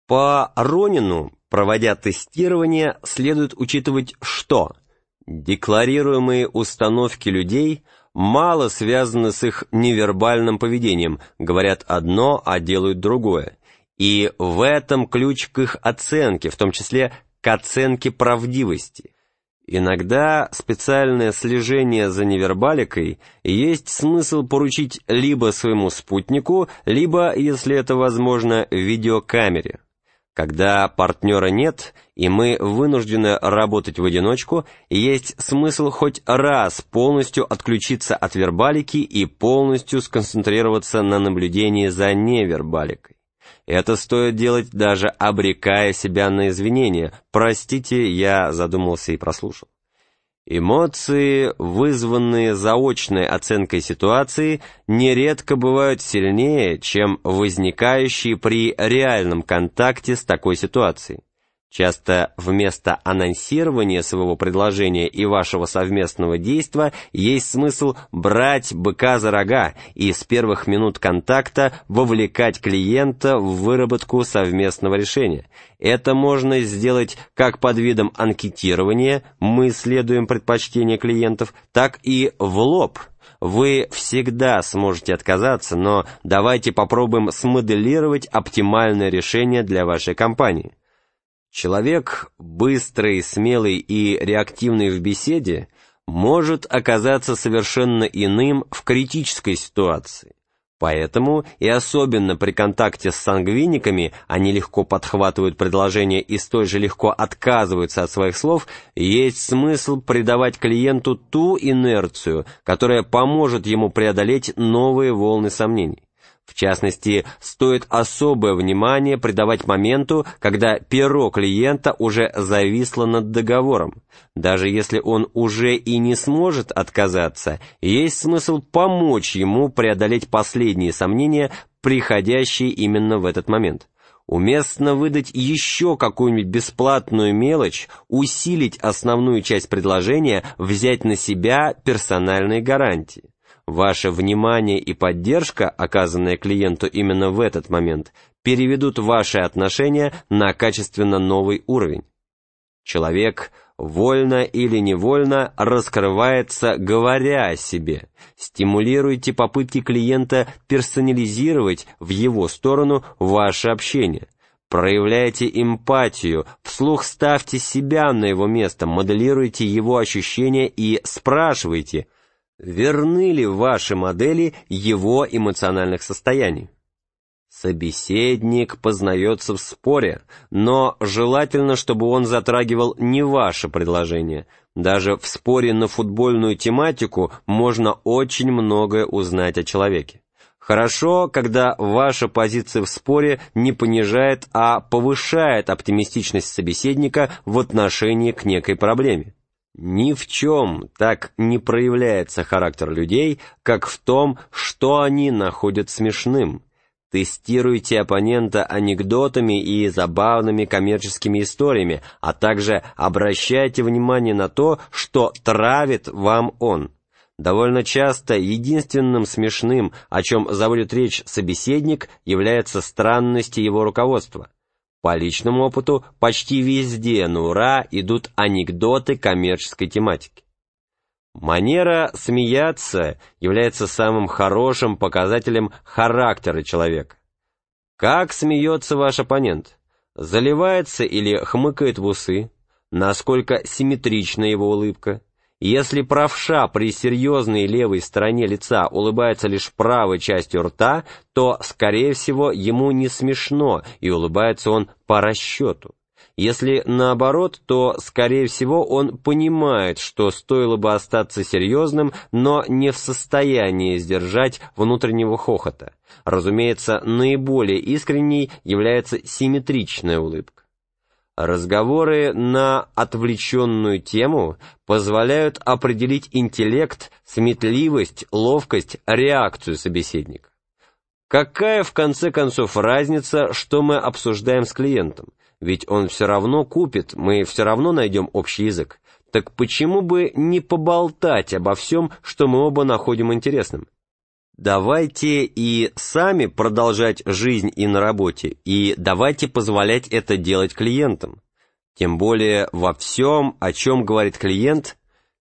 По Ронину, проводя тестирование, следует учитывать, что декларируемые установки людей мало связаны с их невербальным поведением, говорят одно, а делают другое, и в этом ключ к их оценке, в том числе к оценке правдивости. Иногда специальное слежение за невербаликой есть смысл поручить либо своему спутнику, либо, если это возможно, видеокамере. Когда партнера нет, и мы вынуждены работать в одиночку, есть смысл хоть раз полностью отключиться от вербалики и полностью сконцентрироваться на наблюдении за невербаликой. Это стоит делать, даже обрекая себя на извинения. Простите, я задумался и прослушал. Эмоции, вызванные заочной оценкой ситуации, нередко бывают сильнее, чем возникающие при реальном контакте с такой ситуацией. Часто вместо анонсирования своего предложения и вашего совместного действия есть смысл брать быка за рога и с первых минут контакта вовлекать клиента в выработку совместного решения. Это можно сделать как под видом анкетирования «мы следуем предпочтения клиентов», так и в лоб. Вы всегда сможете отказаться, но давайте попробуем смоделировать оптимальное решение для вашей компании. Человек, быстрый, смелый и реактивный в беседе, может оказаться совершенно иным в критической ситуации. Поэтому, и особенно при контакте с сангвиниками, они легко подхватывают предложения и столь же легко отказываются от своих слов, есть смысл придавать клиенту ту инерцию, которая поможет ему преодолеть новые волны сомнений. В частности, стоит особое внимание придавать моменту, когда перо клиента уже зависло над договором. Даже если он уже и не сможет отказаться, есть смысл помочь ему преодолеть последние сомнения, приходящие именно в этот момент. Уместно выдать еще какую-нибудь бесплатную мелочь, усилить основную часть предложения, взять на себя персональные гарантии. Ваше внимание и поддержка, оказанная клиенту именно в этот момент, переведут ваши отношения на качественно новый уровень. Человек вольно или невольно раскрывается, говоря о себе. Стимулируйте попытки клиента персонализировать в его сторону ваше общение. Проявляйте эмпатию, вслух ставьте себя на его место, моделируйте его ощущения и спрашивайте, верны ли ваши модели его эмоциональных состояний. Собеседник познается в споре, но желательно, чтобы он затрагивал не ваше предложение. Даже в споре на футбольную тематику можно очень многое узнать о человеке. Хорошо, когда ваша позиция в споре не понижает, а повышает оптимистичность собеседника в отношении к некой проблеме. Ни в чем так не проявляется характер людей, как в том, что они находят смешным. Тестируйте оппонента анекдотами и забавными коммерческими историями, а также обращайте внимание на то, что травит вам он. Довольно часто единственным смешным, о чем заводит речь собеседник, является странности его руководства. По личному опыту, почти везде на ура идут анекдоты коммерческой тематики. Манера смеяться является самым хорошим показателем характера человека. Как смеется ваш оппонент? Заливается или хмыкает в усы? Насколько симметрична его улыбка? Если правша при серьезной левой стороне лица улыбается лишь правой частью рта, то, скорее всего, ему не смешно, и улыбается он по расчету. Если наоборот, то, скорее всего, он понимает, что стоило бы остаться серьезным, но не в состоянии сдержать внутреннего хохота. Разумеется, наиболее искренней является симметричная улыбка. Разговоры на отвлеченную тему позволяют определить интеллект, сметливость, ловкость, реакцию собеседника. Какая, в конце концов, разница, что мы обсуждаем с клиентом? Ведь он все равно купит, мы все равно найдем общий язык. Так почему бы не поболтать обо всем, что мы оба находим интересным? Давайте и сами продолжать жизнь и на работе, и давайте позволять это делать клиентам. Тем более во всем, о чем говорит клиент,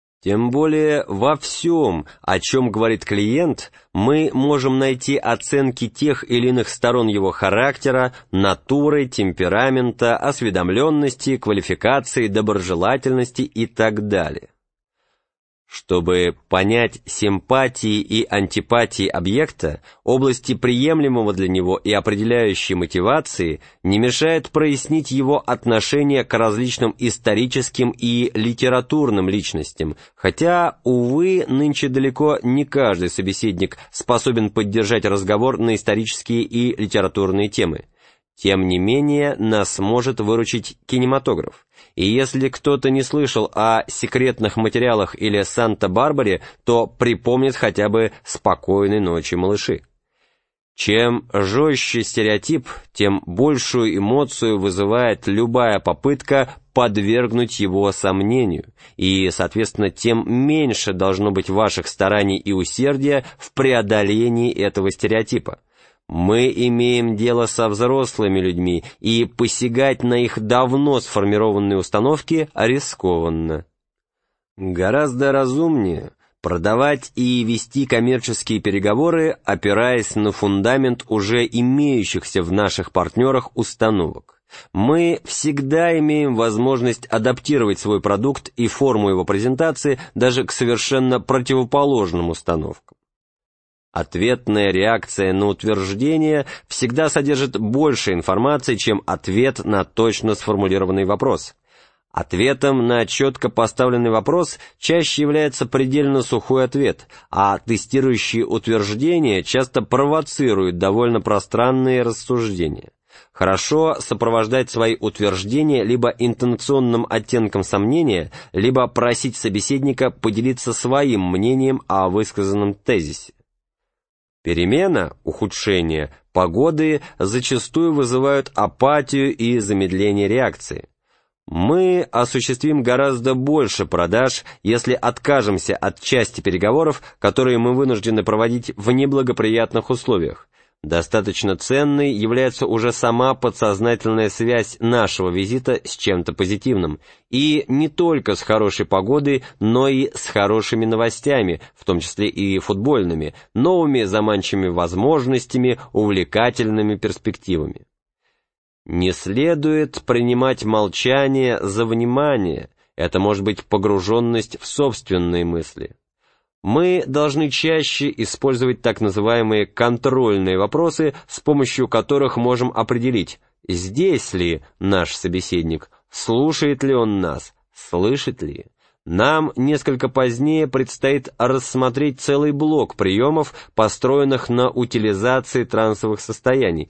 мы можем найти оценки тех или иных сторон его характера, натуры, темперамента, осведомленности, квалификации, доброжелательности и так далее. Чтобы понять симпатии и антипатии объекта, области приемлемого для него и определяющей мотивации, не мешает прояснить его отношение к различным историческим и литературным личностям, хотя, увы, нынче далеко не каждый собеседник способен поддержать разговор на исторические и литературные темы. Тем не менее, нас может выручить кинематограф. И если кто-то не слышал о секретных материалах или Санта-Барбаре, то припомнит хотя бы «Спокойной ночи, малыши». Чем жестче стереотип, тем большую эмоцию вызывает любая попытка подвергнуть его сомнению, и, соответственно, тем меньше должно быть ваших стараний и усердия в преодолении этого стереотипа. Мы имеем дело со взрослыми людьми, и посягать на их давно сформированные установки рискованно. Гораздо разумнее продавать и вести коммерческие переговоры, опираясь на фундамент уже имеющихся в наших партнерах установок. Мы всегда имеем возможность адаптировать свой продукт и форму его презентации даже к совершенно противоположным установкам. Ответная реакция на утверждение всегда содержит больше информации, чем ответ на точно сформулированный вопрос. Ответом на четко поставленный вопрос чаще является предельно сухой ответ, а тестирующие утверждения часто провоцируют довольно пространные рассуждения. Хорошо сопровождать свои утверждения либо интонационным оттенком сомнения, либо просить собеседника поделиться своим мнением о высказанном тезисе. Перемена, ухудшение погоды зачастую вызывают апатию и замедление реакции. Мы осуществим гораздо больше продаж, если откажемся от части переговоров, которые мы вынуждены проводить в неблагоприятных условиях. Достаточно ценной является уже сама подсознательная связь нашего визита с чем-то позитивным, и не только с хорошей погодой, но и с хорошими новостями, в том числе и футбольными, новыми заманчивыми возможностями, увлекательными перспективами. Не следует принимать молчание за внимание, это может быть погруженность в собственные мысли. Мы должны чаще использовать так называемые контрольные вопросы, с помощью которых можем определить, здесь ли наш собеседник, слушает ли он нас, слышит ли. Нам несколько позднее предстоит рассмотреть целый блок приемов, построенных на утилизации трансовых состояний.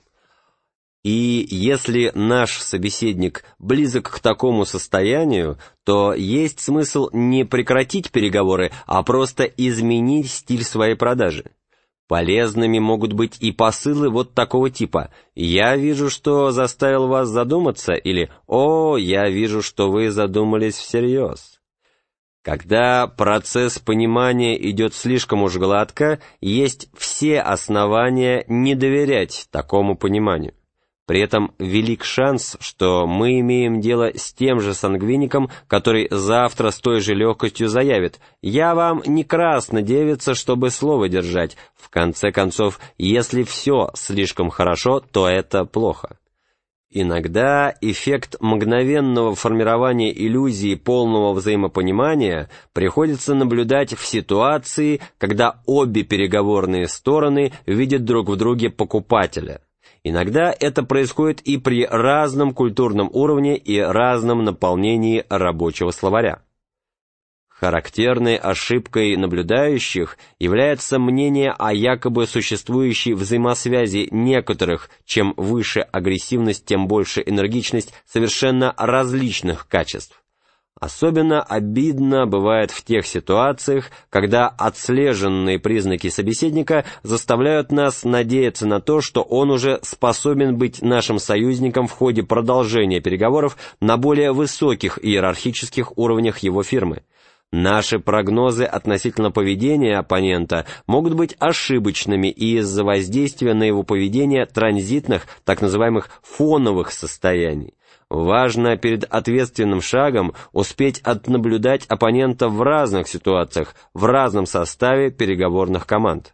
И если наш собеседник близок к такому состоянию, то есть смысл не прекратить переговоры, а просто изменить стиль своей продажи. Полезными могут быть и посылы вот такого типа: «Я вижу, что заставил вас задуматься» или «О, я вижу, что вы задумались всерьез». Когда процесс понимания идет слишком уж гладко, есть все основания не доверять такому пониманию. При этом велик шанс, что мы имеем дело с тем же сангвиником, который завтра с той же легкостью заявит: «Я вам не красна девица, чтобы слово держать». В конце концов, если все слишком хорошо, то это плохо. Иногда эффект мгновенного формирования иллюзии полного взаимопонимания приходится наблюдать в ситуации, когда обе переговорные стороны видят друг в друге покупателя. Иногда это происходит и при разном культурном уровне и разном наполнении рабочего словаря. Характерной ошибкой наблюдающих является мнение о якобы существующей взаимосвязи некоторых, чем выше агрессивность, тем больше энергичность, совершенно различных качеств. Особенно обидно бывает в тех ситуациях, когда отслеженные признаки собеседника заставляют нас надеяться на то, что он уже способен быть нашим союзником в ходе продолжения переговоров на более высоких иерархических уровнях его фирмы. Наши прогнозы относительно поведения оппонента могут быть ошибочными из-за воздействия на его поведение транзитных, так называемых фоновых состояний. Важно перед ответственным шагом успеть отнаблюдать оппонента в разных ситуациях, в разном составе переговорных команд.